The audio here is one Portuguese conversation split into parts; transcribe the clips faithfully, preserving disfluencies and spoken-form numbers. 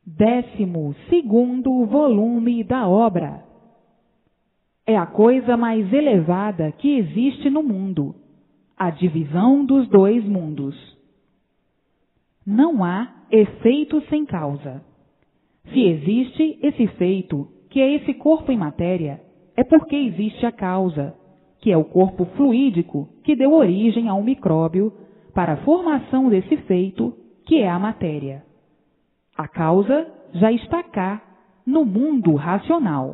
Décimo segundo volume da obra. É a coisa mais elevada que existe no mundo, a divisão dos dois mundos. Não há efeito sem causa. Se existe esse efeito, que é esse corpo em matéria, é porque existe a causa, que é o corpo fluídico que deu origem ao micróbio para a formação desse efeito, que é a matéria. A causa já está cá, no mundo racional.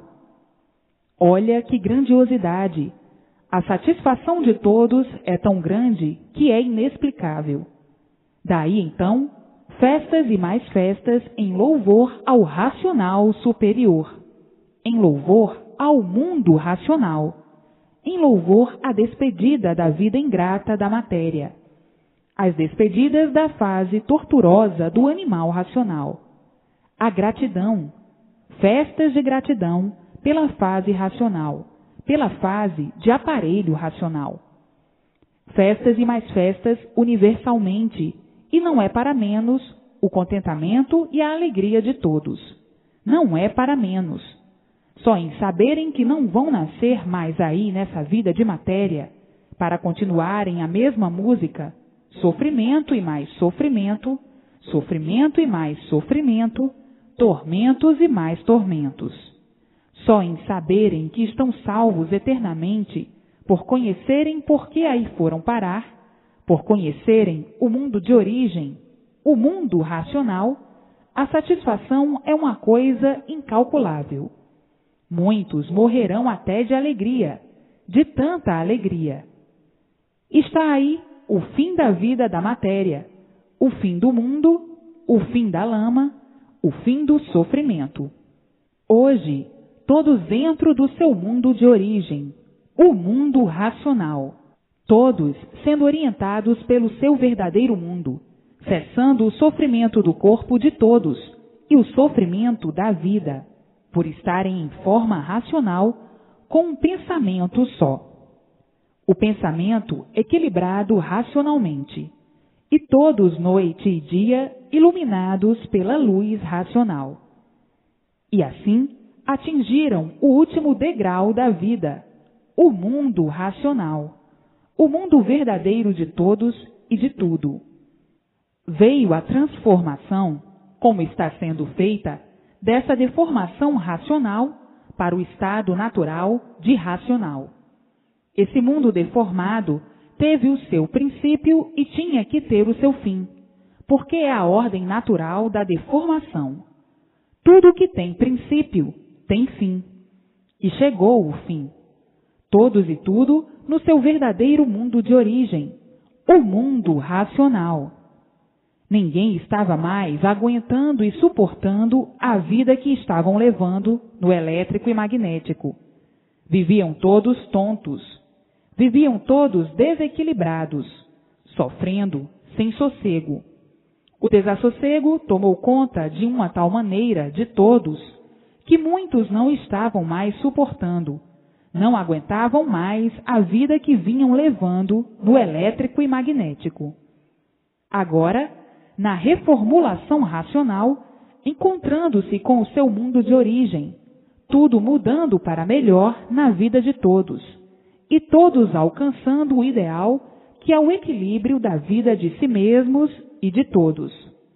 Olha que grandiosidade! A satisfação de todos é tão grande que é inexplicável. Daí então, festas e mais festas em louvor ao racional superior, em louvor ao mundo racional, em louvor à despedida da vida ingrata da matéria, as despedidas da fase torturosa do animal racional, a gratidão, festas de gratidão pela fase racional, pela fase de aparelho racional. Festas e mais festas universalmente, e não é para menos o contentamento e a alegria de todos. Não é para menos. Só em saberem que não vão nascer mais aí nessa vida de matéria, para continuarem a mesma música, sofrimento e mais sofrimento, sofrimento e mais sofrimento, tormentos e mais tormentos. Só em saberem que estão salvos eternamente, por conhecerem por que aí foram parar, por conhecerem o mundo de origem, o mundo racional, a satisfação é uma coisa incalculável. Muitos morrerão até de alegria, de tanta alegria. Está aí o fim da vida da matéria, o fim do mundo, o fim da lama, o fim do sofrimento. Hoje, todos dentro do seu mundo de origem, o mundo racional, todos sendo orientados pelo seu verdadeiro mundo, cessando o sofrimento do corpo de todos e o sofrimento da vida, por estarem em forma racional com um pensamento só. O pensamento equilibrado racionalmente, e todos noite e dia iluminados pela luz racional. E assim atingiram o último degrau da vida, o mundo racional, o mundo verdadeiro de todos e de tudo. Veio a transformação, como está sendo feita, dessa deformação racional para o estado natural de racional. Esse mundo deformado teve o seu princípio e tinha que ter o seu fim, porque é a ordem natural da deformação. Tudo que tem princípio tem fim, e chegou o fim. Todos e tudo no seu verdadeiro mundo de origem, o mundo racional. Ninguém estava mais aguentando e suportando a vida que estavam levando no elétrico e magnético. Viviam todos tontos. Viviam todos desequilibrados, sofrendo sem sossego. O desassossego tomou conta de uma tal maneira de todos que muitos não estavam mais suportando, não aguentavam mais a vida que vinham levando no elétrico e magnético. Agora, na reformulação racional, encontrando-se com o seu mundo de origem, tudo mudando para melhor na vida de todos, e todos alcançando o ideal que é o equilíbrio da vida de si mesmos e de todos.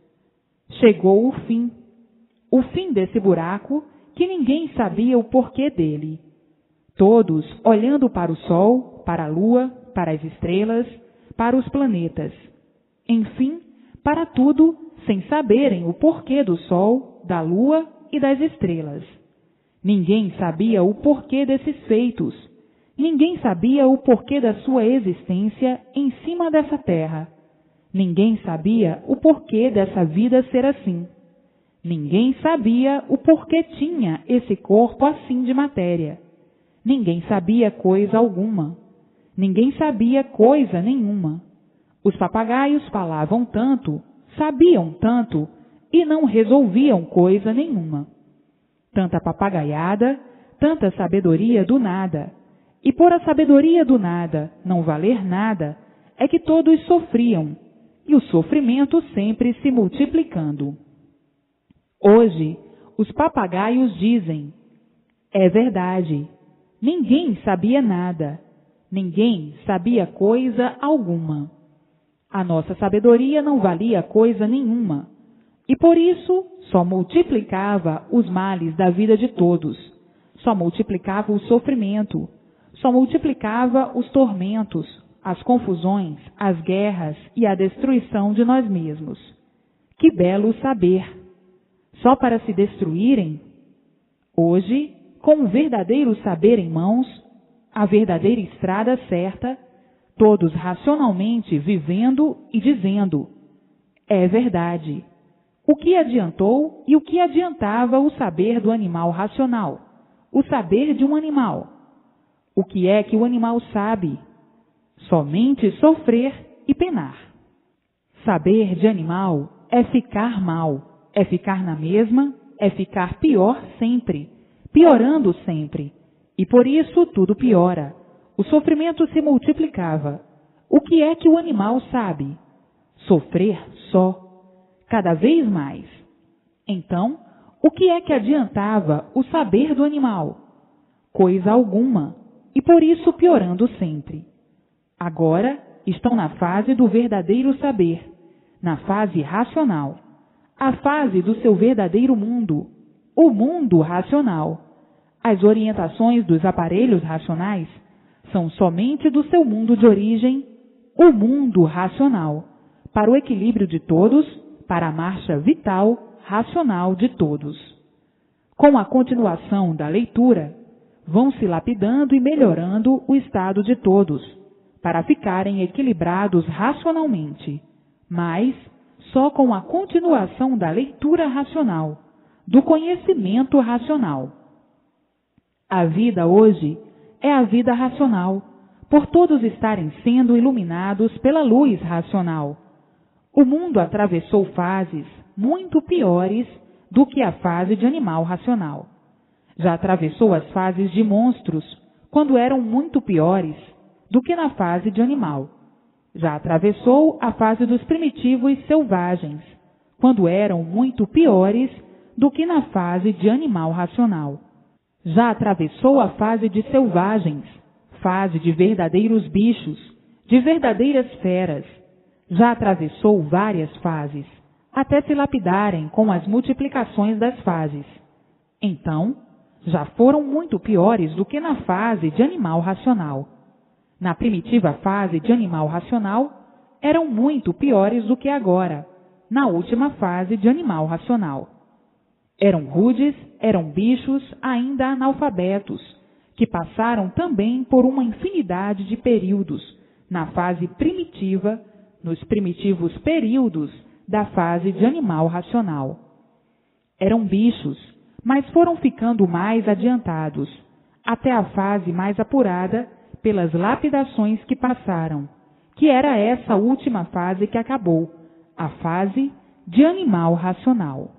Chegou o fim, o fim desse buraco que ninguém sabia o porquê dele. Todos olhando para o Sol, para a Lua, para as estrelas, para os planetas, enfim, para tudo, sem saberem o porquê do Sol, da Lua e das estrelas. Ninguém sabia o porquê desses feitos. Ninguém sabia o porquê da sua existência em cima dessa terra. Ninguém sabia o porquê dessa vida ser assim. Ninguém sabia o porquê tinha esse corpo assim de matéria. Ninguém sabia coisa alguma. Ninguém sabia coisa nenhuma. Os papagaios falavam tanto, sabiam tanto, e não resolviam coisa nenhuma. Tanta papagaiada, tanta sabedoria do nada. E por a sabedoria do nada não valer nada, é que todos sofriam, e o sofrimento sempre se multiplicando. Hoje, os papagaios dizem: é verdade, ninguém sabia nada, ninguém sabia coisa alguma. A nossa sabedoria não valia coisa nenhuma, e por isso só multiplicava os males da vida de todos, só multiplicava o sofrimento, só multiplicava os tormentos, as confusões, as guerras e a destruição de nós mesmos. Que belo saber! Só para se destruírem? Hoje, com o verdadeiro saber em mãos, a verdadeira estrada certa, todos racionalmente vivendo e dizendo: é verdade. O que adiantou e o que adiantava o saber do animal racional, o saber de um animal? O que é que o animal sabe? Somente sofrer e penar. Saber de animal é ficar mal, é ficar na mesma, é ficar pior sempre, piorando sempre. E por isso tudo piora. O sofrimento se multiplicava. O que é que o animal sabe? Sofrer só, cada vez mais. Então, o que é que adiantava o saber do animal? Coisa alguma, e por isso piorando sempre. Agora estão na fase do verdadeiro saber, na fase racional, a fase do seu verdadeiro mundo, o mundo racional. As orientações dos aparelhos racionais são somente do seu mundo de origem, o mundo racional, para o equilíbrio de todos, para a marcha vital, racional de todos. Com a continuação da leitura, vão se lapidando e melhorando o estado de todos, para ficarem equilibrados racionalmente, mas só com a continuação da leitura racional, do conhecimento racional. A vida hoje é a vida racional, por todos estarem sendo iluminados pela luz racional. O mundo atravessou fases muito piores do que a fase de animal racional. Já atravessou as fases de monstros, quando eram muito piores do que na fase de animal. Já atravessou a fase dos primitivos selvagens, quando eram muito piores do que na fase de animal racional. Já atravessou a fase de selvagens, fase de verdadeiros bichos, de verdadeiras feras. Já atravessou várias fases, até se lapidarem com as multiplicações das fases. Então, já foram muito piores do que na fase de animal racional. Na primitiva fase de animal racional, eram muito piores do que agora, na última fase de animal racional. Eram rudes, eram bichos ainda analfabetos, que passaram também por uma infinidade de períodos, na fase primitiva, nos primitivos períodos da fase de animal racional. Eram bichos, mas foram ficando mais adiantados, até a fase mais apurada pelas lapidações que passaram, que era essa última fase que acabou, a fase de animal racional.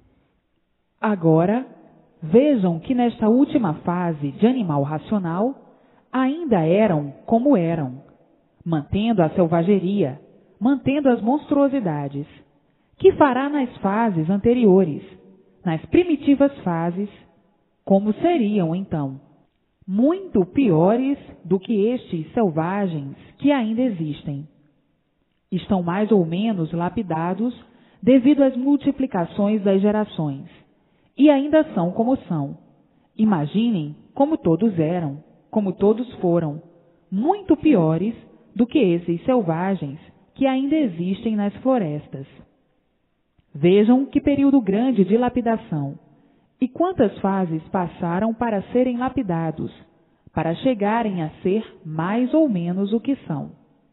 Agora, vejam que nesta última fase de animal racional, ainda eram como eram, mantendo a selvageria, mantendo as monstruosidades. Que fará nas fases anteriores, nas primitivas fases, como seriam então? Muito piores do que estes selvagens que ainda existem. Estão mais ou menos lapidados devido às multiplicações das gerações, e ainda são como são. Imaginem como todos eram, como todos foram, muito piores do que esses selvagens que ainda existem nas florestas. Vejam que período grande de lapidação. E quantas fases passaram para serem lapidados, para chegarem a ser mais ou menos o que são.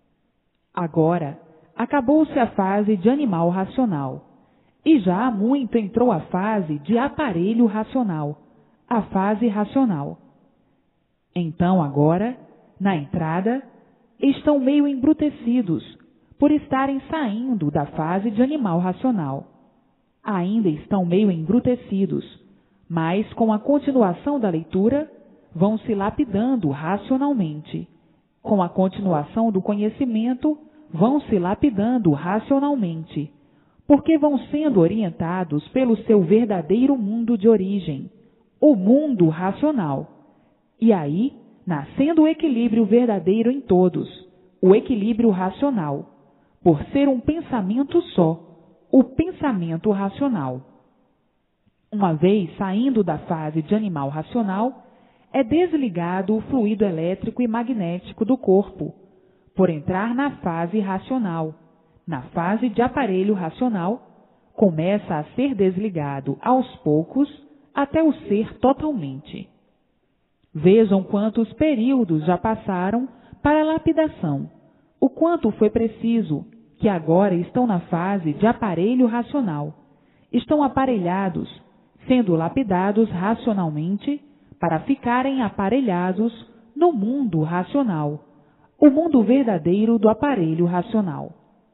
Agora, acabou-se a fase de animal racional, e já há muito entrou a fase de aparelho racional, a fase racional. Então agora, na entrada, estão meio embrutecidos, por estarem saindo da fase de animal racional. Ainda estão meio embrutecidos, mas com a continuação da leitura, vão se lapidando racionalmente. Com a continuação do conhecimento, vão se lapidando racionalmente. porque vão sendo orientados pelo seu verdadeiro mundo de origem, o mundo racional. E aí, nascendo o equilíbrio verdadeiro em todos, o equilíbrio racional, por ser um pensamento só, o pensamento racional. Uma vez saindo da fase de animal racional, é desligado o fluido elétrico e magnético do corpo, por entrar na fase racional. Na fase de aparelho racional, começa a ser desligado aos poucos até o ser totalmente. Vejam quantos períodos já passaram para a lapidação, o quanto foi preciso, que agora estão na fase de aparelho racional. Estão aparelhados, sendo lapidados racionalmente, para ficarem aparelhados no mundo racional, o mundo verdadeiro do aparelho racional.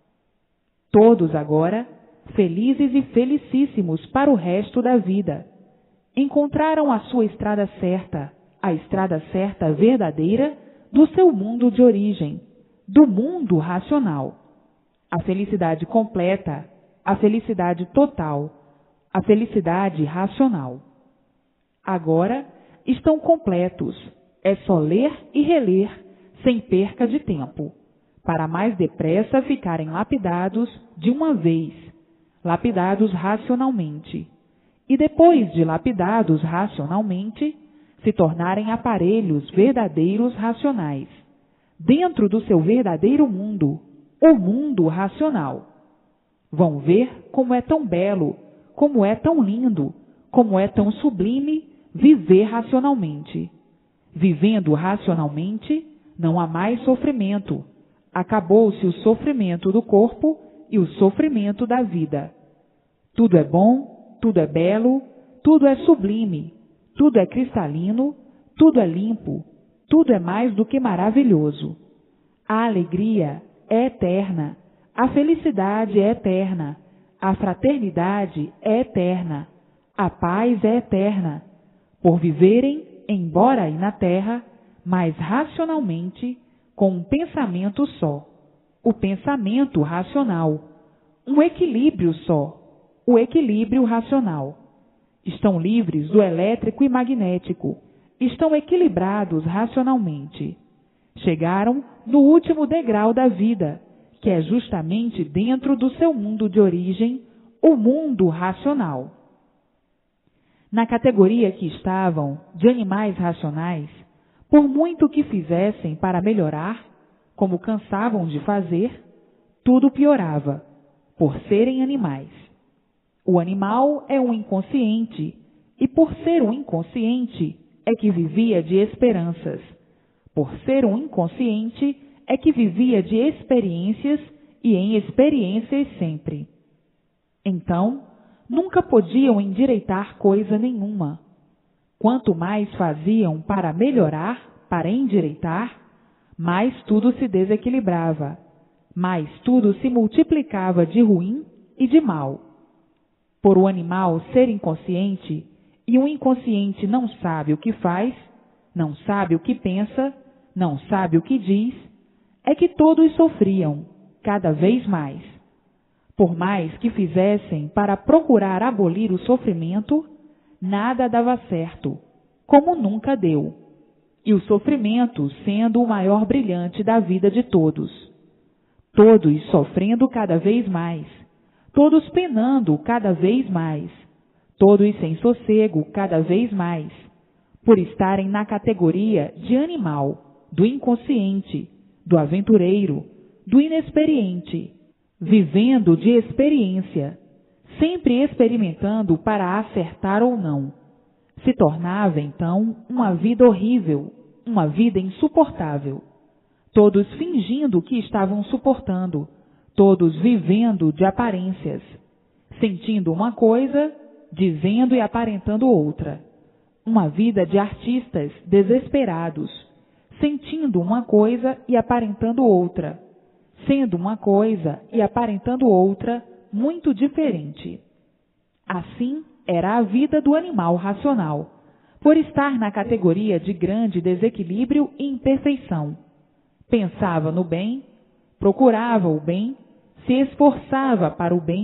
Todos agora, felizes e felicíssimos para o resto da vida, encontraram a sua estrada certa, a estrada certa verdadeira do seu mundo de origem, do mundo racional. A felicidade completa, a felicidade total, a felicidade racional. Agora estão completos, é só ler e reler, sem perca de tempo, para mais depressa ficarem lapidados de uma vez, lapidados racionalmente, e depois de lapidados racionalmente, se tornarem aparelhos verdadeiros racionais, dentro do seu verdadeiro mundo, o mundo racional. Vão ver como é tão belo, como é tão lindo, como é tão sublime viver racionalmente. Vivendo racionalmente, não há mais sofrimento. Acabou-se o sofrimento do corpo e o sofrimento da vida. Tudo é bom, tudo é belo, tudo é sublime, tudo é cristalino, tudo é limpo, tudo é mais do que maravilhoso. A alegria é eterna, a felicidade é eterna, a fraternidade é eterna, a paz é eterna, por viverem, embora aí na terra, mas racionalmente, com um pensamento só, o pensamento racional, um equilíbrio só, o equilíbrio racional. Estão livres do elétrico e magnético, estão equilibrados racionalmente. Chegaram no último degrau da vida, que é justamente dentro do seu mundo de origem, o mundo racional. Na categoria que estavam, de animais racionais, por muito que fizessem para melhorar, como cansavam de fazer, tudo piorava, por serem animais. O animal é um inconsciente, e por ser um inconsciente, é que vivia de esperanças. Por ser um inconsciente, é que vivia de experiências e em experiências sempre. Então, nunca podiam endireitar coisa nenhuma. Quanto mais faziam para melhorar, para endireitar, mais tudo se desequilibrava, mais tudo se multiplicava de ruim e de mal. Por o animal ser inconsciente, e o inconsciente não sabe o que faz, não sabe o que pensa, não sabe o que diz, é que todos sofriam, cada vez mais. Por mais que fizessem para procurar abolir o sofrimento, nada dava certo, como nunca deu. E o sofrimento sendo o maior brilhante da vida de todos. Todos sofrendo cada vez mais, todos penando cada vez mais, todos sem sossego cada vez mais, por estarem na categoria de animal, do inconsciente, do aventureiro, do inexperiente, vivendo de experiência, sempre experimentando para acertar ou não. Se tornava, então, uma vida horrível, uma vida insuportável. Todos fingindo que estavam suportando, todos vivendo de aparências, sentindo uma coisa, dizendo e aparentando outra. Uma vida de artistas desesperados, sentindo uma coisa e aparentando outra, sendo uma coisa e aparentando outra muito diferente. Assim era a vida do animal racional, por estar na categoria de grande desequilíbrio e imperfeição. Pensava no bem, procurava o bem, se esforçava para o bem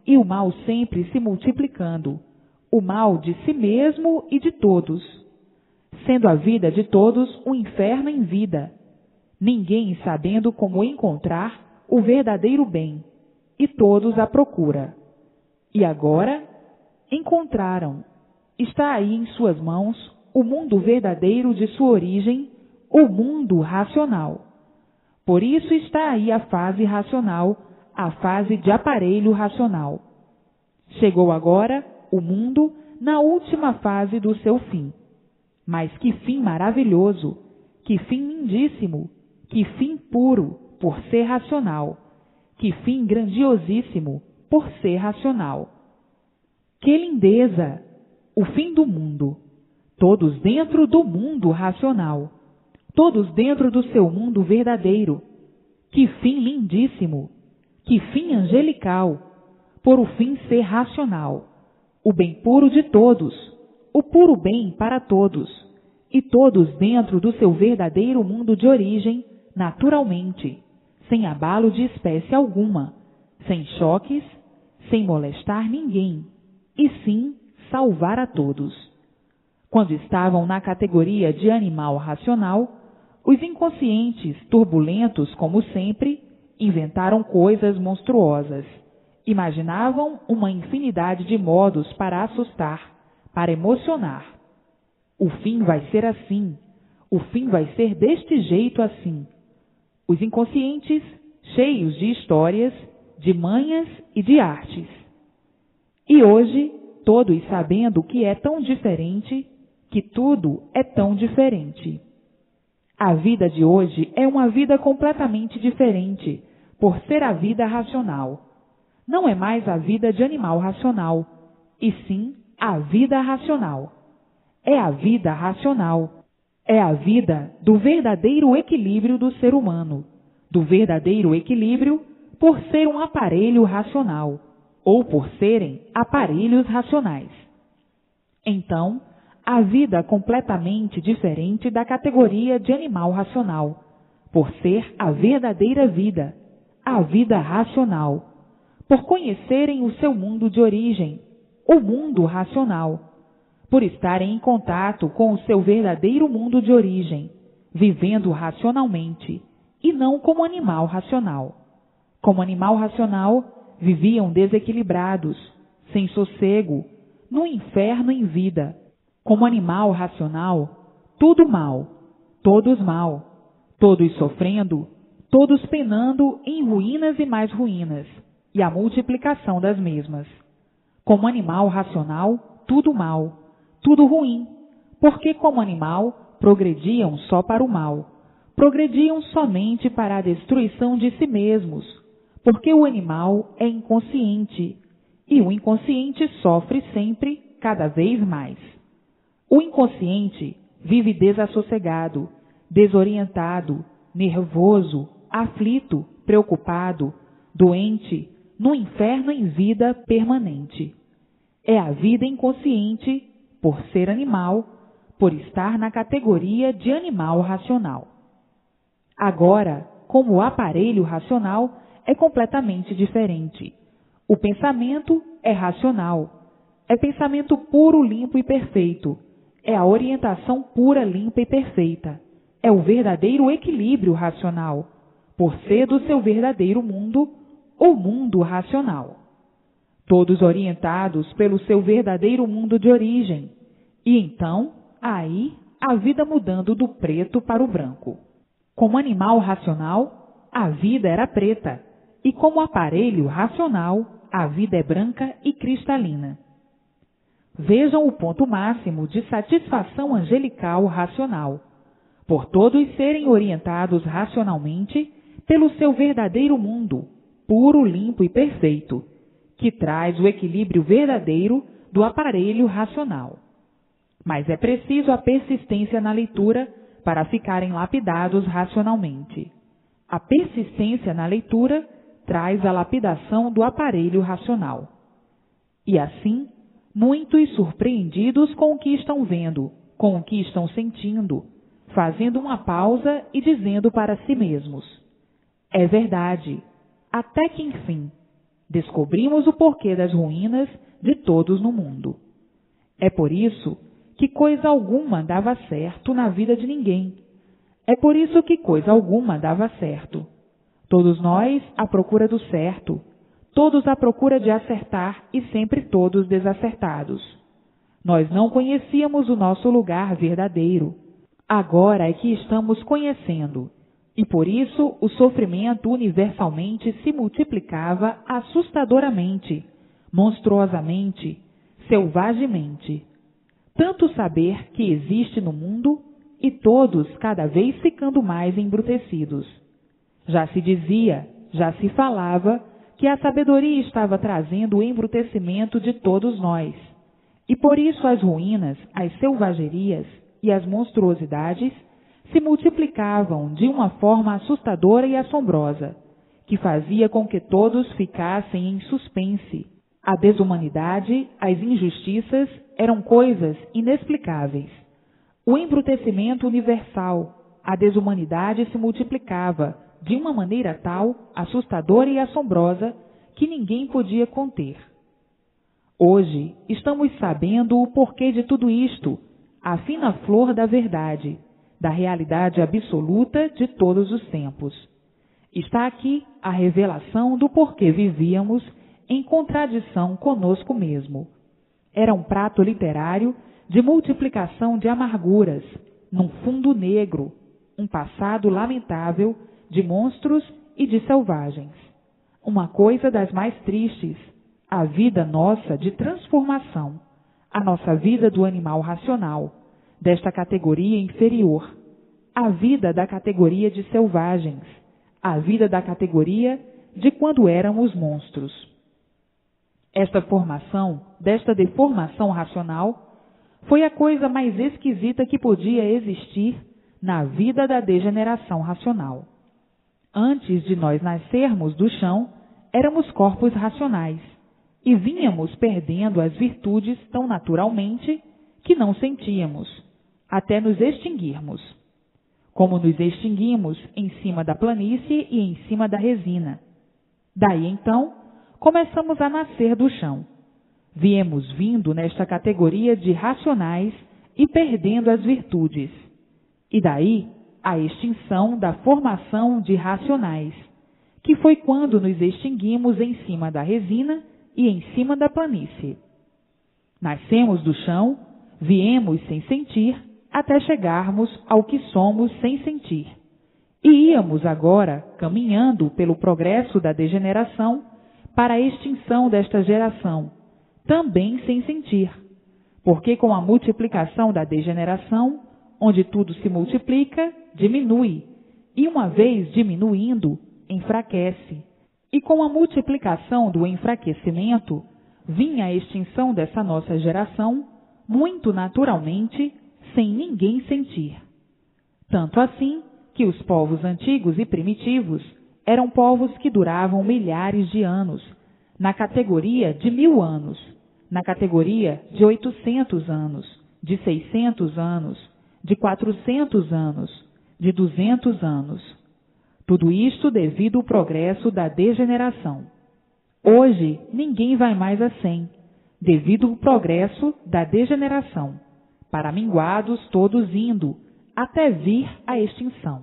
e o mal sempre se multiplicando, o mal de si mesmo e de todos, sendo a vida de todos um inferno em vida, ninguém sabendo como encontrar o verdadeiro bem, e todos à procura. E agora encontraram, está aí em suas mãos o mundo verdadeiro de sua origem, o mundo racional. Por isso está aí a fase racional, a fase de aparelho racional. Chegou agora o mundo na última fase do seu fim. Mas que fim maravilhoso, que fim lindíssimo, que fim puro por ser racional, que fim grandiosíssimo por ser racional. Que lindeza! O fim do mundo. Todos dentro do mundo racional. Todos dentro do seu mundo verdadeiro. Que fim lindíssimo! Que fim angelical! Por o fim ser racional. O bem puro de todos. O puro bem para todos. E todos dentro do seu verdadeiro mundo de origem, naturalmente, sem abalo de espécie alguma, sem choques, sem molestar ninguém, e sim salvar a todos. Quando estavam na categoria de animal racional, os inconscientes, turbulentos como sempre, inventaram coisas monstruosas. Imaginavam uma infinidade de modos para assustar, para emocionar. O fim vai ser assim, o fim vai ser deste jeito assim. Os inconscientes, cheios de histórias, de manhas e de artes. E hoje, todos sabendo que é tão diferente, que tudo é tão diferente. A vida de hoje é uma vida completamente diferente, por ser a vida racional. Não é mais a vida de animal racional, e sim a vida racional. É a vida racional. É a vida do verdadeiro equilíbrio do ser humano, do verdadeiro equilíbrio por ser um aparelho racional, ou por serem aparelhos racionais. Então, a vida completamente diferente da categoria de animal racional, por ser a verdadeira vida, a vida racional, por conhecerem o seu mundo de origem, o mundo racional, por estarem em contato com o seu verdadeiro mundo de origem, vivendo racionalmente, e não como animal racional. Como animal racional, viviam desequilibrados, sem sossego, no inferno em vida. Como animal racional, tudo mal, todos mal, todos sofrendo, todos penando em ruínas e mais ruínas, e a multiplicação das mesmas. Como animal racional, tudo mal, tudo ruim, porque como animal progrediam só para o mal, progrediam somente para a destruição de si mesmos, porque o animal é inconsciente, e o inconsciente sofre sempre, cada vez mais. O inconsciente vive desassossegado, desorientado, nervoso, aflito, preocupado, doente, no inferno em vida permanente. É a vida inconsciente, por ser animal, por estar na categoria de animal racional. Agora, como o aparelho racional é completamente diferente. O pensamento é racional, é pensamento puro, limpo e perfeito, é a orientação pura, limpa e perfeita, é o verdadeiro equilíbrio racional, por ser do seu verdadeiro mundo, o mundo racional. Todos orientados pelo seu verdadeiro mundo de origem, e então, aí, a vida mudando do preto para o branco. Como animal racional, a vida era preta, e como aparelho racional, a vida é branca e cristalina. Vejam o ponto máximo de satisfação angelical racional, por todos serem orientados racionalmente pelo seu verdadeiro mundo, puro, limpo e perfeito, que traz o equilíbrio verdadeiro do aparelho racional. Mas é preciso a persistência na leitura para ficarem lapidados racionalmente. A persistência na leitura traz a lapidação do aparelho racional. E assim, muitos surpreendidos com o que estão vendo, com o que estão sentindo, fazendo uma pausa e dizendo para si mesmos: é verdade, até que enfim, descobrimos o porquê das ruínas de todos no mundo. É por isso que coisa alguma dava certo na vida de ninguém. É por isso que coisa alguma dava certo. Todos nós à procura do certo, todos à procura de acertar e sempre todos desacertados. Nós não conhecíamos o nosso lugar verdadeiro. Agora é que estamos conhecendo, e por isso o sofrimento universalmente se multiplicava assustadoramente, monstruosamente, selvagemente. Tanto saber que existe no mundo e todos cada vez ficando mais embrutecidos. Já se dizia, já se falava que a sabedoria estava trazendo o embrutecimento de todos nós, e por isso as ruínas, as selvagerias e as monstruosidades se multiplicavam de uma forma assustadora e assombrosa, que fazia com que todos ficassem em suspense. A desumanidade, as injustiças eram coisas inexplicáveis. O embrutecimento universal, a desumanidade se multiplicava de uma maneira tal, assustadora e assombrosa, que ninguém podia conter. Hoje estamos sabendo o porquê de tudo isto, a fina flor da verdade, da realidade absoluta de todos os tempos. Está aqui a revelação do porquê vivíamos em contradição conosco mesmo. Era um prato literário de multiplicação de amarguras, num fundo negro, um passado lamentável de monstros e de selvagens. Uma coisa das mais tristes, a vida nossa de transformação, a nossa vida do animal racional, desta categoria inferior, a vida da categoria de selvagens, a vida da categoria de quando éramos monstros. Esta formação, desta deformação racional, foi a coisa mais esquisita que podia existir na vida da degeneração racional. Antes de nós nascermos do chão, éramos corpos racionais e vínhamos perdendo as virtudes tão naturalmente que não sentíamos, até nos extinguirmos. Como nos extinguimos em cima da planície e em cima da resina. Daí então, começamos a nascer do chão. Viemos vindo nesta categoria de racionais e perdendo as virtudes. E daí a extinção da formação de racionais, que foi quando nos extinguimos em cima da resina e em cima da planície. Nascemos do chão, viemos sem sentir, até chegarmos ao que somos sem sentir. E íamos agora caminhando pelo progresso da degeneração para a extinção desta geração, também sem sentir, porque com a multiplicação da degeneração, onde tudo se multiplica, diminui, e uma vez diminuindo, enfraquece. E com a multiplicação do enfraquecimento, vinha a extinção dessa nossa geração, muito naturalmente, sem ninguém sentir. Tanto assim que os povos antigos e primitivos eram povos que duravam milhares de anos, na categoria de mil anos, na categoria de oitocentos anos, de seiscentos anos, de quatrocentos anos, de duzentos anos. Tudo isto devido ao progresso da degeneração. Hoje, ninguém vai mais a cem, devido ao progresso da degeneração, para minguados todos indo, até vir a extinção.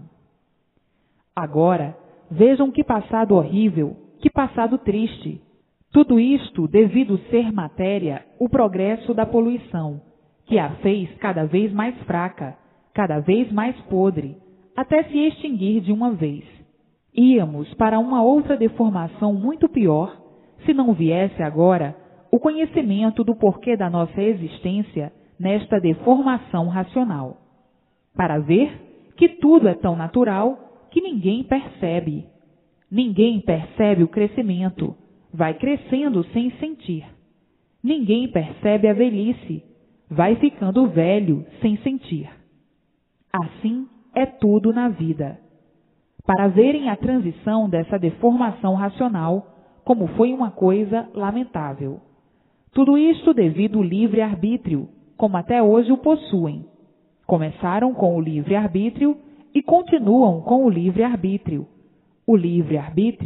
Agora, vejam que passado horrível, que passado triste. Tudo isto devido ser matéria o progresso da poluição, que a fez cada vez mais fraca, cada vez mais podre, até se extinguir de uma vez. Íamos para uma outra deformação muito pior, se não viesse agora o conhecimento do porquê da nossa existência nesta deformação racional, para ver que tudo é tão natural que ninguém percebe. Ninguém percebe o crescimento, vai crescendo sem sentir. Ninguém percebe a velhice, vai ficando velho sem sentir. Assim é tudo na vida. Para verem a transição dessa deformação racional, como foi uma coisa lamentável. Tudo isto devido ao livre-arbítrio, como até hoje o possuem. Começaram com o livre-arbítrio e continuam com o livre-arbítrio. O livre-arbítrio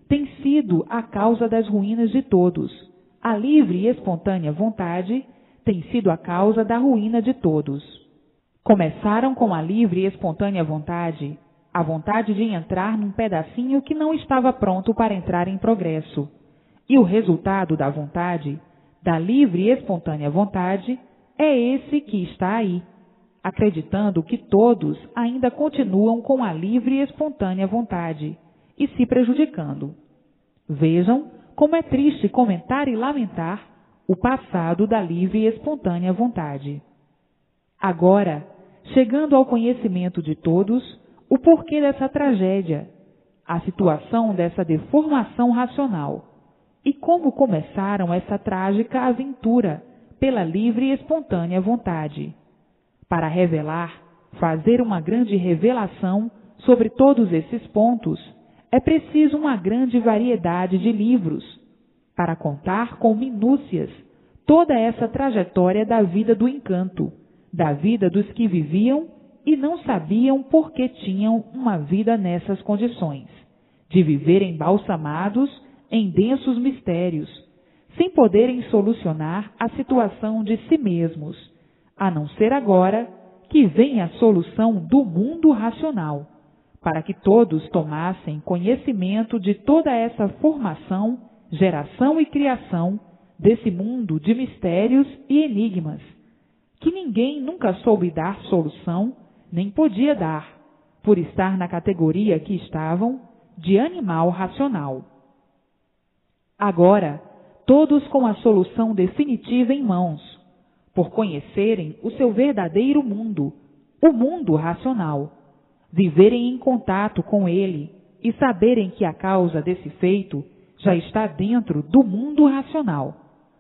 tem sido a causa das ruínas de todos. A livre e espontânea vontade tem sido a causa da ruína de todos. Começaram com a livre e espontânea vontade, a vontade de entrar num pedacinho que não estava pronto para entrar em progresso. E o resultado da vontade, da livre e espontânea vontade, é esse que está aí, acreditando que todos ainda continuam com a livre e espontânea vontade e se prejudicando. Vejam como é triste comentar e lamentar o passado da livre e espontânea vontade. Agora, chegando ao conhecimento de todos, o porquê dessa tragédia, a situação dessa deformação racional e como começaram essa trágica aventura pela livre e espontânea vontade. Para revelar, fazer uma grande revelação sobre todos esses pontos, é preciso uma grande variedade de livros para contar com minúcias toda essa trajetória da vida do encanto, da vida dos que viviam e não sabiam por que tinham uma vida nessas condições, de viver embalsamados em densos mistérios, sem poderem solucionar a situação de si mesmos, a não ser agora que vem a solução do mundo racional, para que todos tomassem conhecimento de toda essa formação, geração e criação desse mundo de mistérios e enigmas, que ninguém nunca soube dar solução, nem podia dar, por estar na categoria que estavam de animal racional. Agora, todos com a solução definitiva em mãos, por conhecerem o seu verdadeiro mundo, o mundo racional, viverem em contato com ele e saberem que a causa desse feito já está dentro do mundo racional.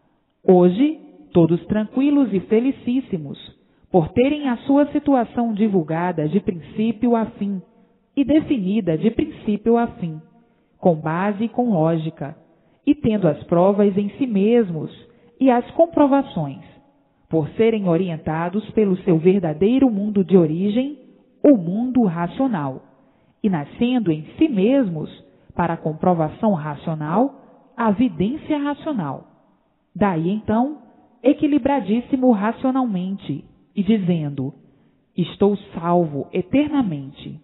Hoje, todos tranquilos e felicíssimos, por terem a sua situação divulgada de princípio a fim e definida de princípio a fim, com base e com lógica, e tendo as provas em si mesmos e as comprovações, por serem orientados pelo seu verdadeiro mundo de origem, o mundo racional, e nascendo em si mesmos, para a comprovação racional, a vidência racional. Daí então, equilibradíssimo racionalmente, e dizendo, estou salvo eternamente.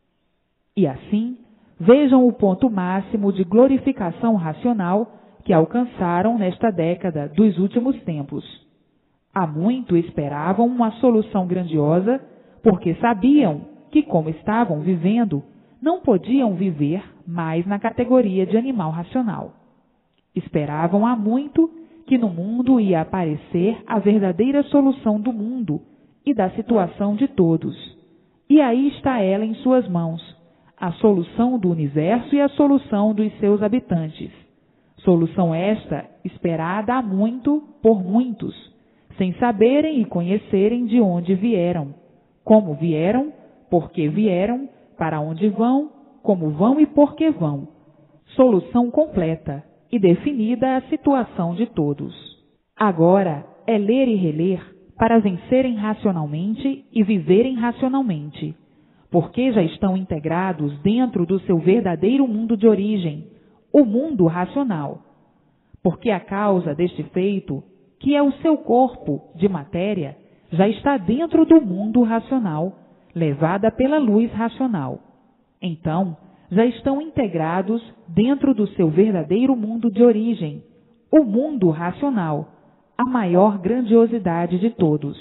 E assim, vejam o ponto máximo de glorificação racional que alcançaram nesta década dos últimos tempos. Há muito esperavam uma solução grandiosa, porque sabiam que, como estavam vivendo, não podiam viver mais na categoria de animal racional. Esperavam há muito que no mundo ia aparecer a verdadeira solução do mundo e da situação de todos. E aí está ela em suas mãos, a solução do universo e a solução dos seus habitantes. Solução esta esperada há muito por muitos, sem saberem e conhecerem de onde vieram, como vieram, por que vieram, para onde vão, como vão e por que vão. Solução completa e definida a situação de todos. Agora é ler e reler para vencerem racionalmente e viverem racionalmente, porque já estão integrados dentro do seu verdadeiro mundo de origem, o mundo racional. Porque a causa deste feito, que é o seu corpo de matéria, já está dentro do mundo racional, levada pela luz racional. Então, já estão integrados dentro do seu verdadeiro mundo de origem, o mundo racional, a maior grandiosidade de todos.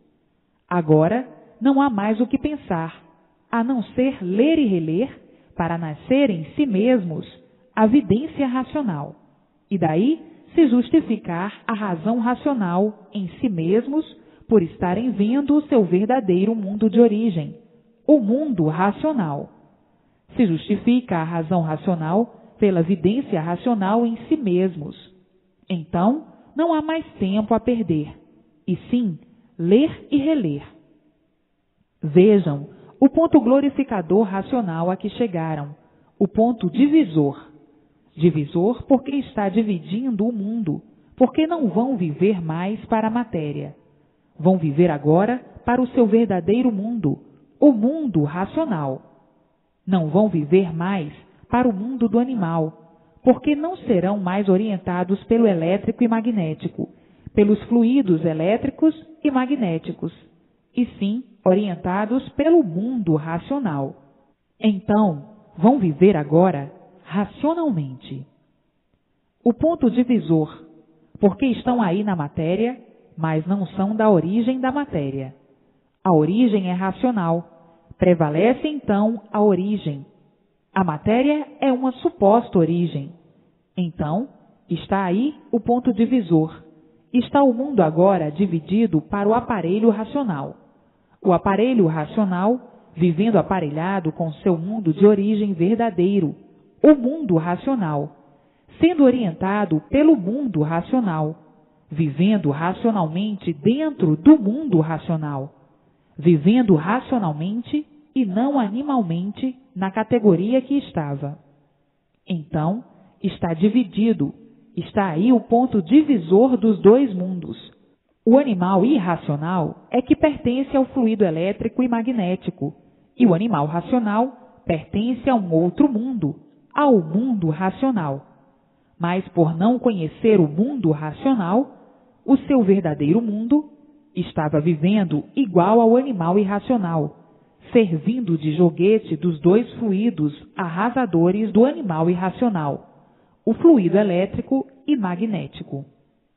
Agora, não há mais o que pensar, a não ser ler e reler, para nascer em si mesmos a vidência racional, e daí se justificar a razão racional em si mesmos por estarem vendo o seu verdadeiro mundo de origem, o mundo racional. Se justifica a razão racional pela vidência racional em si mesmos. Então, não há mais tempo a perder, e sim ler e reler. Vejam o ponto glorificador racional a que chegaram, o ponto divisor. Divisor porque está dividindo o mundo, porque não vão viver mais para a matéria. Vão viver agora para o seu verdadeiro mundo, o mundo racional. Não vão viver mais para o mundo do animal, porque não serão mais orientados pelo elétrico e magnético, pelos fluidos elétricos e magnéticos, e sim orientados pelo mundo racional. Então, vão viver agora racionalmente. O ponto divisor, porque estão aí na matéria, mas não são da origem da matéria. A origem é racional. Prevalece então a origem. A matéria é uma suposta origem. Então, está aí o ponto divisor. Está o mundo agora dividido para o aparelho racional. O aparelho racional, vivendo aparelhado com seu mundo de origem verdadeiro, o mundo racional, sendo orientado pelo mundo racional, vivendo racionalmente dentro do mundo racional, vivendo racionalmente e não animalmente na categoria que estava. Então, está dividido, está aí o ponto divisor dos dois mundos. O animal irracional é que pertence ao fluido elétrico e magnético, e o animal racional pertence a um outro mundo, ao mundo racional. Mas por não conhecer o mundo racional, o seu verdadeiro mundo estava vivendo igual ao animal irracional, servindo de joguete dos dois fluidos arrasadores do animal irracional, o fluido elétrico e magnético.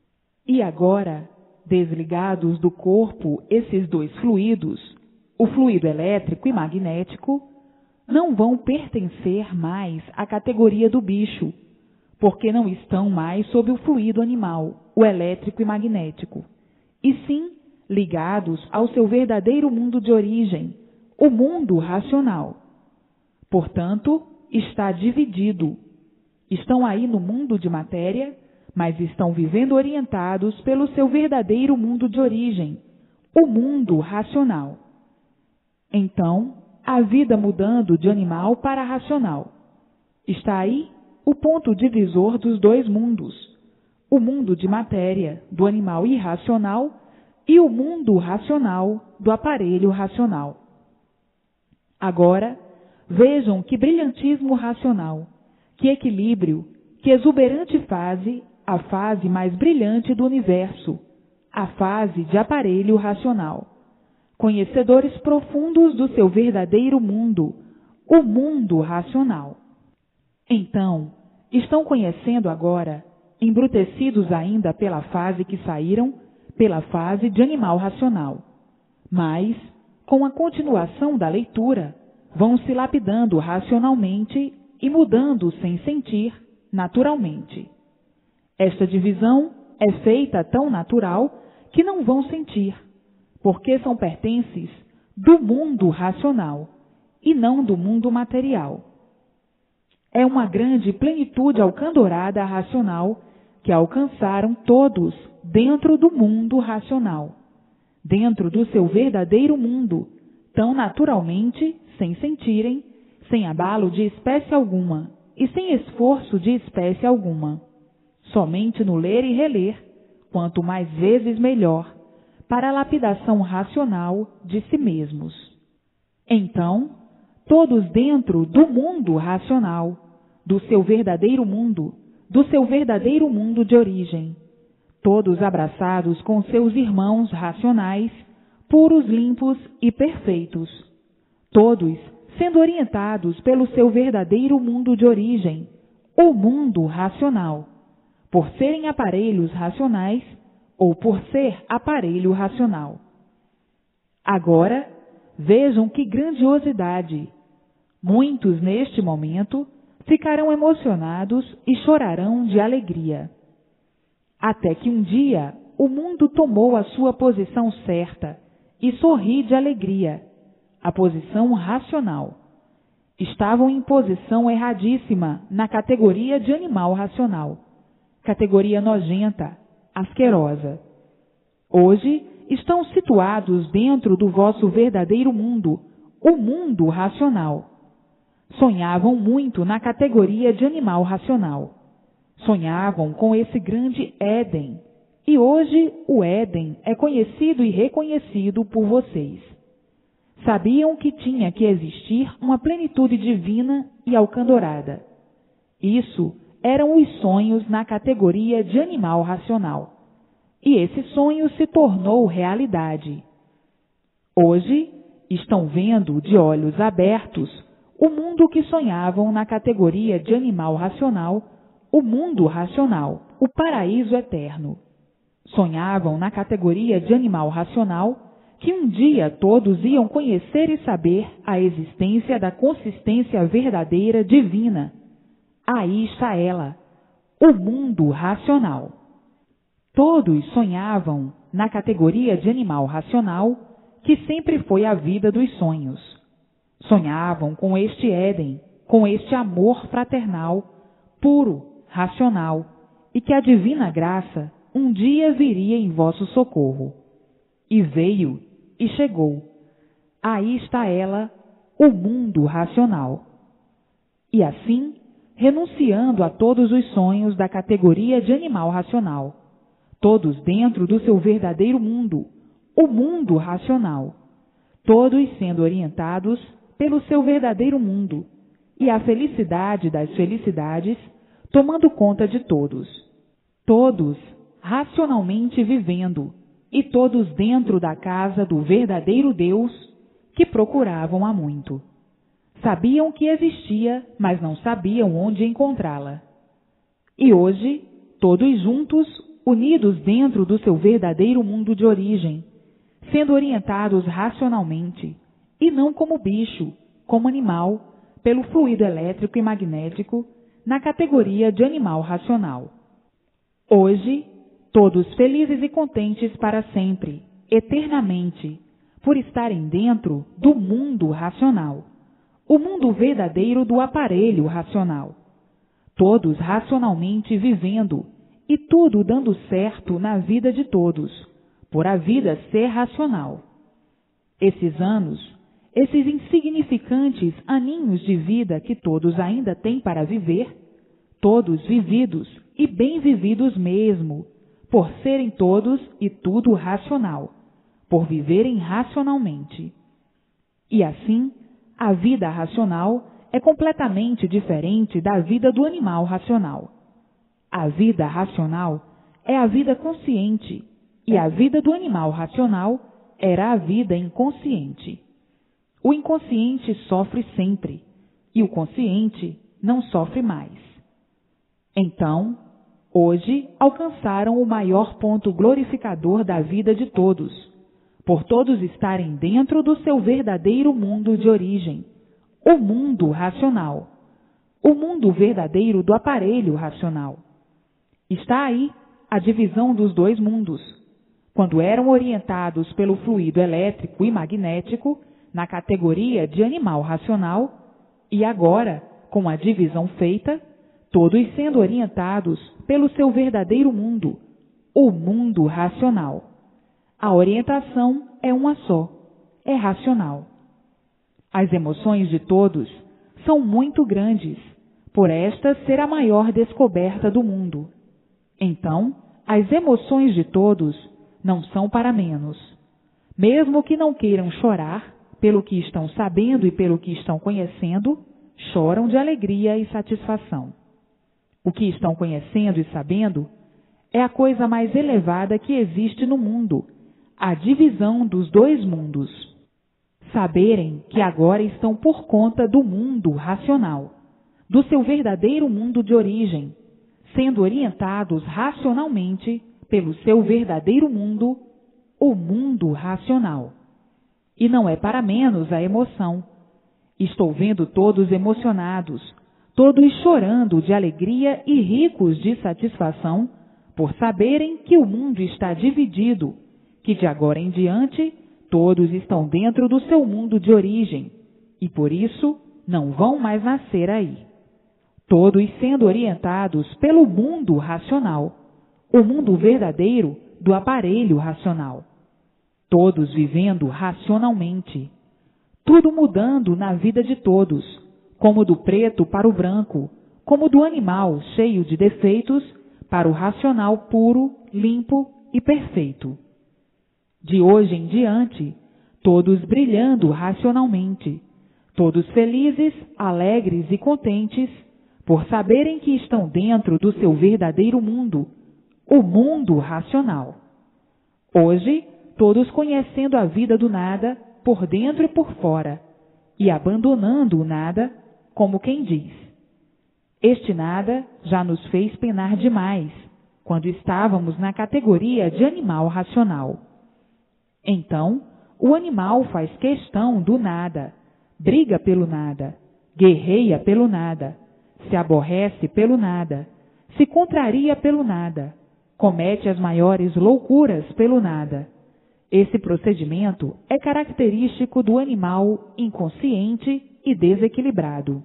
E agora, desligados do corpo esses dois fluidos, o fluido elétrico e magnético, não vão pertencer mais à categoria do bicho, porque não estão mais sob o fluido animal, o elétrico e magnético, e sim ligados ao seu verdadeiro mundo de origem, o mundo racional. Portanto, está dividido. Estão aí no mundo de matéria, mas estão vivendo orientados pelo seu verdadeiro mundo de origem, o mundo racional. Então, a vida mudando de animal para racional. Está aí o ponto divisor dos dois mundos, o mundo de matéria do animal irracional e o mundo racional do aparelho racional. Agora, vejam que brilhantismo racional, que equilíbrio, que exuberante fase, a fase mais brilhante do universo, a fase de aparelho racional. Conhecedores profundos do seu verdadeiro mundo, o mundo racional. Então, estão conhecendo agora, embrutecidos ainda pela fase que saíram, pela fase de animal racional. Mas, com a continuação da leitura, vão se lapidando racionalmente e mudando sem sentir, naturalmente. Esta divisão é feita tão natural que não vão sentir, porque são pertences do mundo racional e não do mundo material. É uma grande plenitude alcandorada racional que alcançaram todos dentro do mundo racional, dentro do seu verdadeiro mundo, tão naturalmente, sem sentirem, sem abalo de espécie alguma e sem esforço de espécie alguma, somente no ler e reler, quanto mais vezes melhor, para a lapidação racional de si mesmos. Então, todos dentro do mundo racional, do seu verdadeiro mundo, do seu verdadeiro mundo de origem, todos abraçados com seus irmãos racionais, puros, limpos e perfeitos, todos sendo orientados pelo seu verdadeiro mundo de origem, o mundo racional, por serem aparelhos racionais ou por ser aparelho racional. Agora, vejam que grandiosidade! Muitos, neste momento, ficarão emocionados e chorarão de alegria. Até que um dia o mundo tomou a sua posição certa e sorri de alegria, a posição racional. Estavam em posição erradíssima na categoria de animal racional, categoria nojenta, asquerosa. Hoje estão situados dentro do vosso verdadeiro mundo, o mundo racional. Sonhavam muito na categoria de animal racional. Sonhavam com esse grande Éden, e hoje o Éden é conhecido e reconhecido por vocês. Sabiam que tinha que existir uma plenitude divina e alcandorada. Isso eram os sonhos na categoria de animal racional. E esse sonho se tornou realidade. Hoje, estão vendo de olhos abertos o mundo que sonhavam na categoria de animal racional, o mundo racional, o paraíso eterno. Sonhavam na categoria de animal racional que um dia todos iam conhecer e saber a existência da consistência verdadeira divina. Aí está ela, o mundo racional. Todos sonhavam na categoria de animal racional, que sempre foi a vida dos sonhos. Sonhavam com este Éden, com este amor fraternal, puro, racional, e que a divina graça um dia viria em vosso socorro. E veio, e chegou. Aí está ela, o mundo racional. E assim, renunciando a todos os sonhos da categoria de animal racional, todos dentro do seu verdadeiro mundo, o mundo racional, todos sendo orientados pelo seu verdadeiro mundo, e a felicidade das felicidades tomando conta de todos, todos racionalmente vivendo, e todos dentro da casa do verdadeiro Deus que procuravam há muito. Sabiam que existia, mas não sabiam onde encontrá-la. E hoje, todos juntos, unidos dentro do seu verdadeiro mundo de origem, sendo orientados racionalmente, e não como bicho, como animal, pelo fluido elétrico e magnético, na categoria de animal racional. Hoje, todos felizes e contentes para sempre, eternamente, por estarem dentro do mundo racional, o mundo verdadeiro do aparelho racional. Todos racionalmente vivendo e tudo dando certo na vida de todos, por a vida ser racional. Esses anos, esses insignificantes aninhos de vida que todos ainda têm para viver, todos vividos e bem vividos mesmo, por serem todos e tudo racional, por viverem racionalmente. E assim, a vida racional é completamente diferente da vida do animal racional. A vida racional é a vida consciente, e a vida do animal racional era a vida inconsciente. O inconsciente sofre sempre, e o consciente não sofre mais. Então, hoje alcançaram o maior ponto glorificador da vida de todos, por todos estarem dentro do seu verdadeiro mundo de origem, o mundo racional, o mundo verdadeiro do aparelho racional. Está aí a divisão dos dois mundos. Quando eram orientados pelo fluido elétrico e magnético na categoria de animal racional, e agora, com a divisão feita, todos sendo orientados pelo seu verdadeiro mundo, o mundo racional. A orientação é uma só, é racional. As emoções de todos são muito grandes, por esta ser a maior descoberta do mundo. Então, as emoções de todos não são para menos. Mesmo que não queiram chorar, pelo que estão sabendo e pelo que estão conhecendo, choram de alegria e satisfação. O que estão conhecendo e sabendo é a coisa mais elevada que existe no mundo, a divisão dos dois mundos. Saberem que agora estão por conta do mundo racional, do seu verdadeiro mundo de origem, sendo orientados racionalmente pelo seu verdadeiro mundo, o mundo racional. E não é para menos a emoção. Estou vendo todos emocionados, todos chorando de alegria e ricos de satisfação, por saberem que o mundo está dividido, que de agora em diante todos estão dentro do seu mundo de origem, e por isso não vão mais nascer aí. Todos sendo orientados pelo mundo racional, o mundo verdadeiro do aparelho racional. Todos vivendo racionalmente. Tudo mudando na vida de todos, como do preto para o branco, como do animal cheio de defeitos para o racional puro, limpo e perfeito. De hoje em diante, todos brilhando racionalmente, todos felizes, alegres e contentes, por saberem que estão dentro do seu verdadeiro mundo, o mundo racional. Hoje, todos conhecendo a vida do nada, por dentro e por fora, e abandonando o nada, como quem diz: este nada já nos fez penar demais, quando estávamos na categoria de animal racional. Então, o animal faz questão do nada, briga pelo nada, guerreia pelo nada, se aborrece pelo nada, se contraria pelo nada, comete as maiores loucuras pelo nada. Esse procedimento é característico do animal inconsciente e desequilibrado.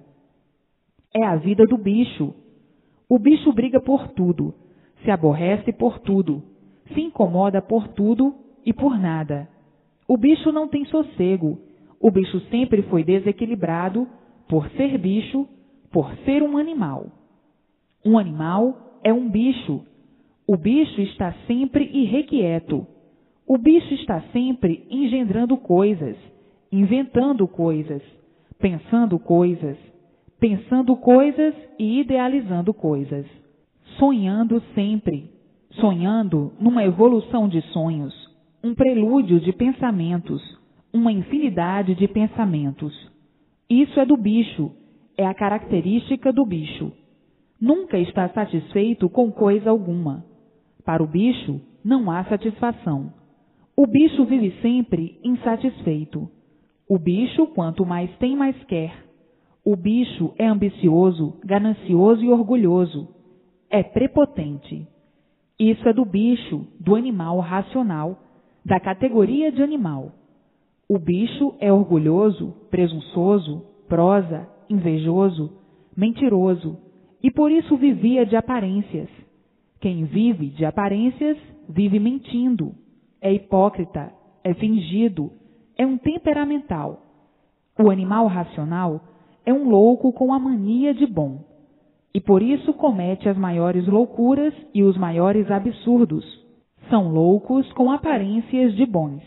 É a vida do bicho. O bicho briga por tudo, se aborrece por tudo, se incomoda por tudo e por nada. O bicho não tem sossego. O bicho sempre foi desequilibrado por ser bicho, por ser um animal. Um animal é um bicho. O bicho está sempre irrequieto. O bicho está sempre engendrando coisas, inventando coisas, pensando coisas, pensando coisas e idealizando coisas. Sonhando sempre, sonhando numa evolução de sonhos, um prelúdio de pensamentos, uma infinidade de pensamentos. Isso é do bicho, é a característica do bicho. Nunca está satisfeito com coisa alguma. Para o bicho, não há satisfação. O bicho vive sempre insatisfeito. O bicho, quanto mais tem, mais quer. O bicho é ambicioso, ganancioso e orgulhoso. É prepotente. Isso é do bicho, do animal racional, da categoria de animal. O bicho é orgulhoso, presunçoso, prosa, invejoso, mentiroso, e por isso vivia de aparências. Quem vive de aparências, vive mentindo. É hipócrita, é fingido, é um temperamental. O animal racional é um louco com a mania de bom, e por isso comete as maiores loucuras e os maiores absurdos. São loucos com aparências de bons.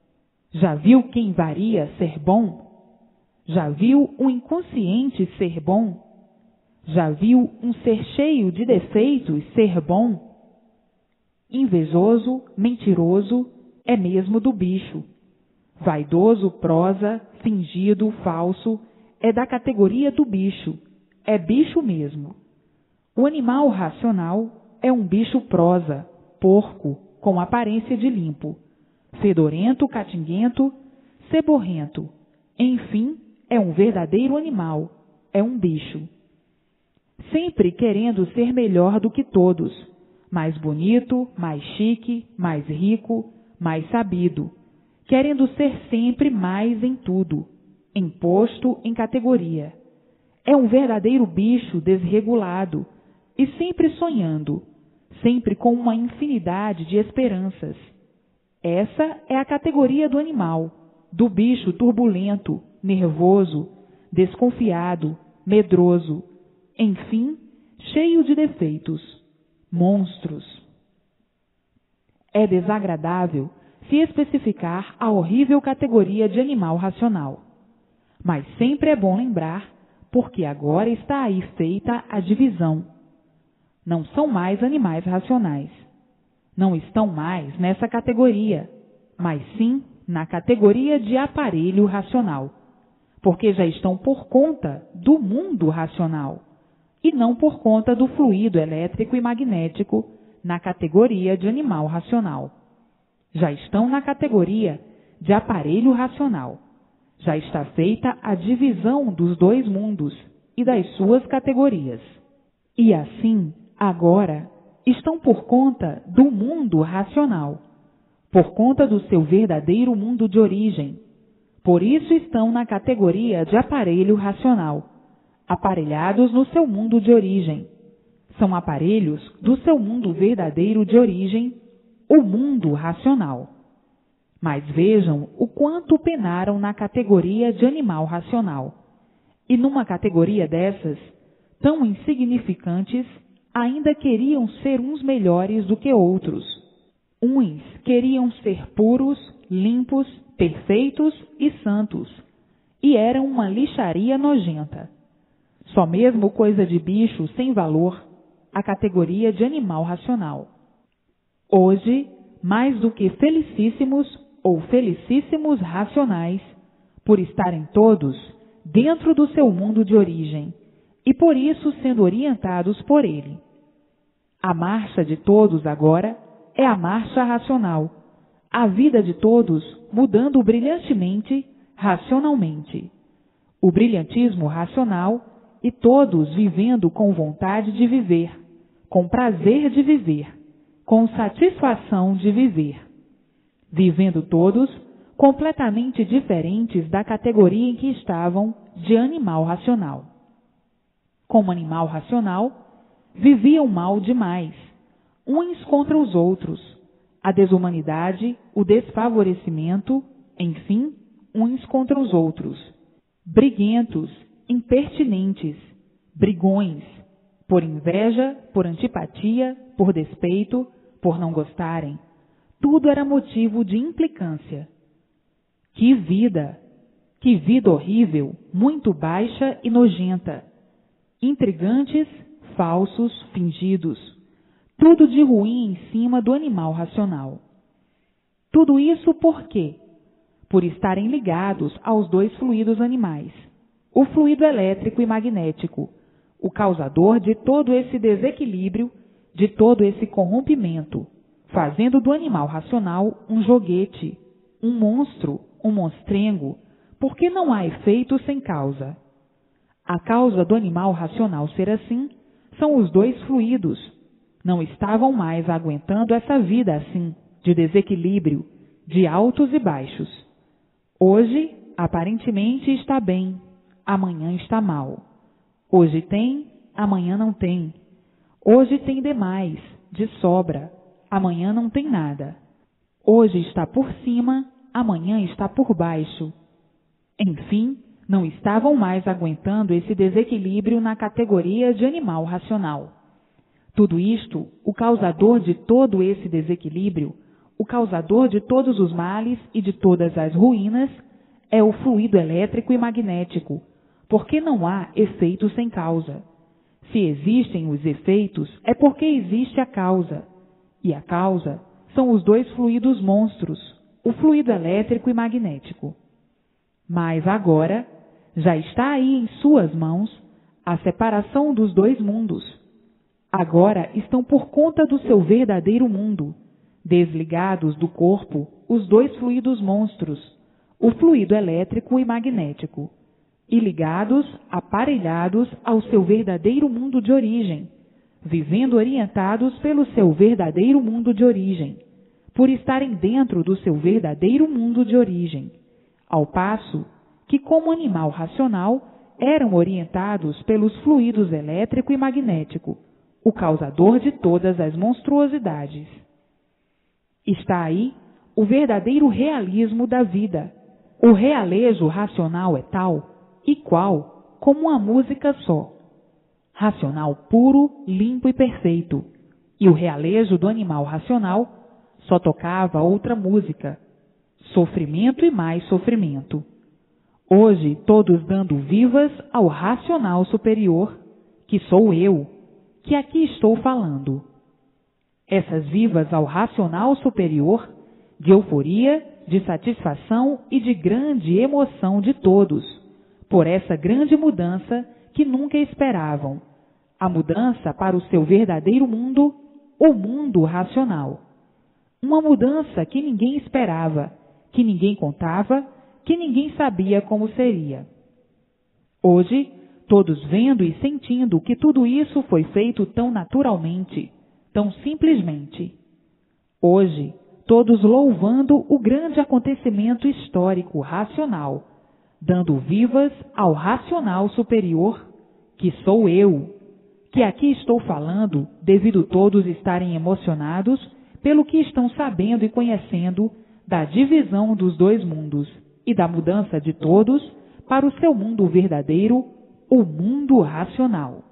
Já viu quem varia ser bom? Já viu um inconsciente ser bom? Já viu um ser cheio de defeitos ser bom? Invejoso, mentiroso, é mesmo do bicho. Vaidoso, prosa, fingido, falso, é da categoria do bicho. É bicho mesmo. O animal racional é um bicho prosa, porco, com aparência de limpo, fedorento, catinguento, ceborrento. Enfim, é um verdadeiro animal, é um bicho. Sempre querendo ser melhor do que todos, mais bonito, mais chique, mais rico, mais sabido, querendo ser sempre mais em tudo, em posto, em categoria. É um verdadeiro bicho desregulado e sempre sonhando, sempre com uma infinidade de esperanças. Essa é a categoria do animal, do bicho turbulento, nervoso, desconfiado, medroso, enfim, cheio de defeitos, monstros. É desagradável se especificar a horrível categoria de animal racional, mas sempre é bom lembrar, porque agora está aí feita a divisão. Não são mais animais racionais. Não estão mais nessa categoria, mas sim na categoria de aparelho racional, porque já estão por conta do mundo racional e não por conta do fluido elétrico e magnético na categoria de animal racional. Já estão na categoria de aparelho racional. Já está feita a divisão dos dois mundos e das suas categorias. E assim, agora, estão por conta do mundo racional, por conta do seu verdadeiro mundo de origem. Por isso estão na categoria de aparelho racional, aparelhados no seu mundo de origem. São aparelhos do seu mundo verdadeiro de origem, o mundo racional. Mas vejam o quanto penaram na categoria de animal racional. E numa categoria dessas, tão insignificantes, ainda queriam ser uns melhores do que outros. Uns queriam ser puros, limpos, perfeitos e santos, e eram uma lixaria nojenta. só mesmo coisa de bicho sem valor, a categoria de animal racional. Hoje, mais do que felicíssimos ou felicíssimos racionais, por estarem todos dentro do seu mundo de origem e por isso sendo orientados por ele. A marcha de todos agora é a marcha racional, a vida de todos mudando brilhantemente, racionalmente. O brilhantismo racional e todos vivendo com vontade de viver, com prazer de viver, com satisfação de viver. Vivendo todos completamente diferentes da categoria em que estavam de animal racional. Como animal racional, viviam mal demais, uns contra os outros, a desumanidade, o desfavorecimento, enfim, uns contra os outros, briguentos, impertinentes, brigões, por inveja, por antipatia, por despeito, por não gostarem. Tudo era motivo de implicância. Que vida! Que vida horrível, muito baixa e nojenta. Intrigantes, falsos, fingidos. Tudo de ruim em cima do animal racional. Tudo isso por quê? Por estarem ligados aos dois fluidos animais. O fluido elétrico e magnético, o causador de todo esse desequilíbrio, de todo esse corrompimento, fazendo do animal racional um joguete, um monstro, um monstrengo, porque não há efeito sem causa. A causa do animal racional ser assim são os dois fluidos. Não estavam mais aguentando essa vida assim, de desequilíbrio, de altos e baixos. Hoje, aparentemente está bem, amanhã está mal. Hoje tem, amanhã não tem. Hoje tem demais, de sobra, amanhã não tem nada. Hoje está por cima, amanhã está por baixo. Enfim, não estavam mais aguentando esse desequilíbrio na categoria de animal racional. Tudo isto, o causador de todo esse desequilíbrio, o causador de todos os males e de todas as ruínas, é o fluido elétrico e magnético, porque não há efeito sem causa. Se existem os efeitos, é porque existe a causa. E a causa são os dois fluidos monstros, o fluido elétrico e magnético. Mas agora, já está aí em suas mãos a separação dos dois mundos. Agora estão por conta do seu verdadeiro mundo, desligados do corpo os dois fluidos monstros, o fluido elétrico e magnético, e ligados, aparelhados ao seu verdadeiro mundo de origem, vivendo orientados pelo seu verdadeiro mundo de origem, por estarem dentro do seu verdadeiro mundo de origem, ao passo que, como animal racional, eram orientados pelos fluidos elétrico e magnético, o causador de todas as monstruosidades. Está aí o verdadeiro realismo da vida. O realejo racional é tal e qual como uma música só. Racional puro, limpo e perfeito. E o realejo do animal racional só tocava outra música. Sofrimento e mais sofrimento. Hoje, todos dando vivas ao racional superior, que sou eu, que aqui estou falando. Essas vivas ao racional superior, de euforia, de satisfação e de grande emoção de todos, por essa grande mudança que nunca esperavam, a mudança para o seu verdadeiro mundo, o mundo racional. Uma mudança que ninguém esperava, que ninguém contava, que ninguém sabia como seria. Hoje, todos vendo e sentindo que tudo isso foi feito tão naturalmente, tão simplesmente. Hoje, todos louvando o grande acontecimento histórico racional, dando vivas ao racional superior, que sou eu, que aqui estou falando devido todos estarem emocionados pelo que estão sabendo e conhecendo da divisão dos dois mundos e da mudança de todos para o seu mundo verdadeiro, o mundo racional.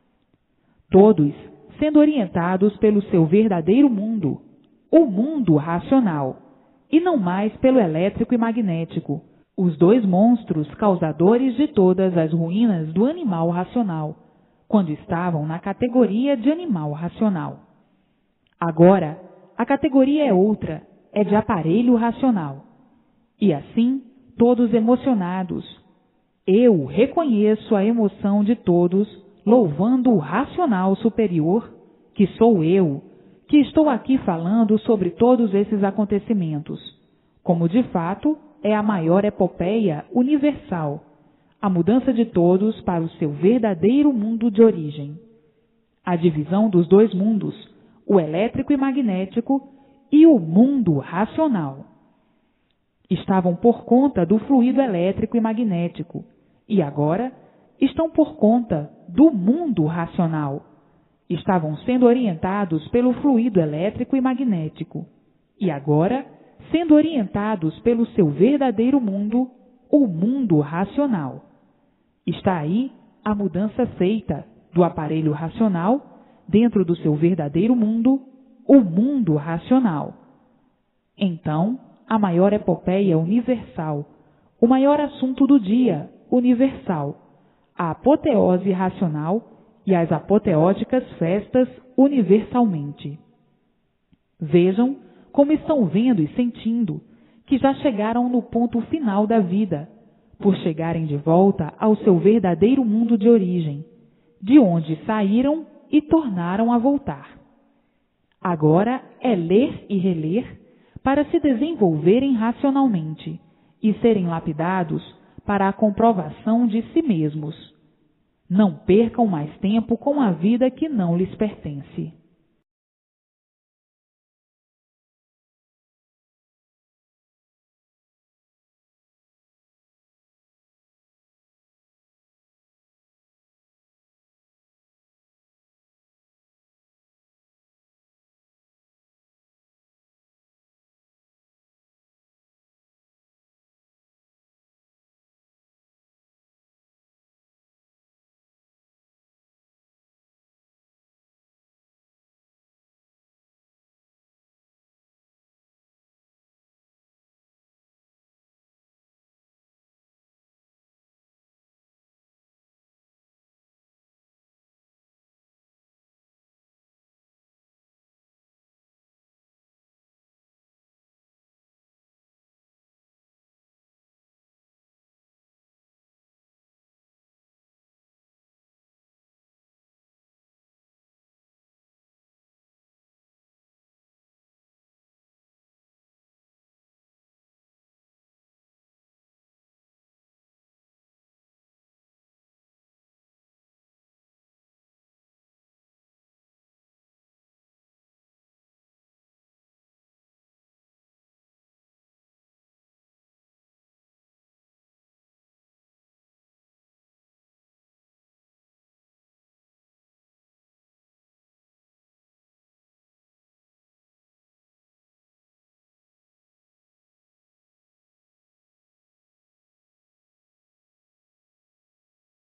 Todos sendo orientados pelo seu verdadeiro mundo, o mundo racional, e não mais pelo elétrico e magnético, Os dois monstros causadores de todas as ruínas do animal racional, quando estavam na categoria de animal racional. Agora, a categoria é outra, é de aparelho racional. E assim, todos emocionados. Eu reconheço a emoção de todos, louvando o racional superior, que sou eu, que estou aqui falando sobre todos esses acontecimentos, como de fato é a maior epopeia universal, a mudança de todos para o seu verdadeiro mundo de origem. A divisão dos dois mundos, o elétrico e magnético e o mundo racional. Estavam por conta do fluido elétrico e magnético, e agora estão por conta do mundo racional. Estavam sendo orientados pelo fluido elétrico e magnético, e agora sendo orientados pelo seu verdadeiro mundo, o mundo racional. Está aí a mudança feita do aparelho racional dentro do seu verdadeiro mundo, o mundo racional. Então, a maior epopeia universal, o maior assunto do dia universal, a apoteose racional e as apoteóticas festas universalmente. Vejam como estão vendo e sentindo que já chegaram no ponto final da vida, por chegarem de volta ao seu verdadeiro mundo de origem, de onde saíram e tornaram a voltar. Agora é ler e reler para se desenvolverem racionalmente e serem lapidados para a comprovação de si mesmos. Não percam mais tempo com a vida que não lhes pertence.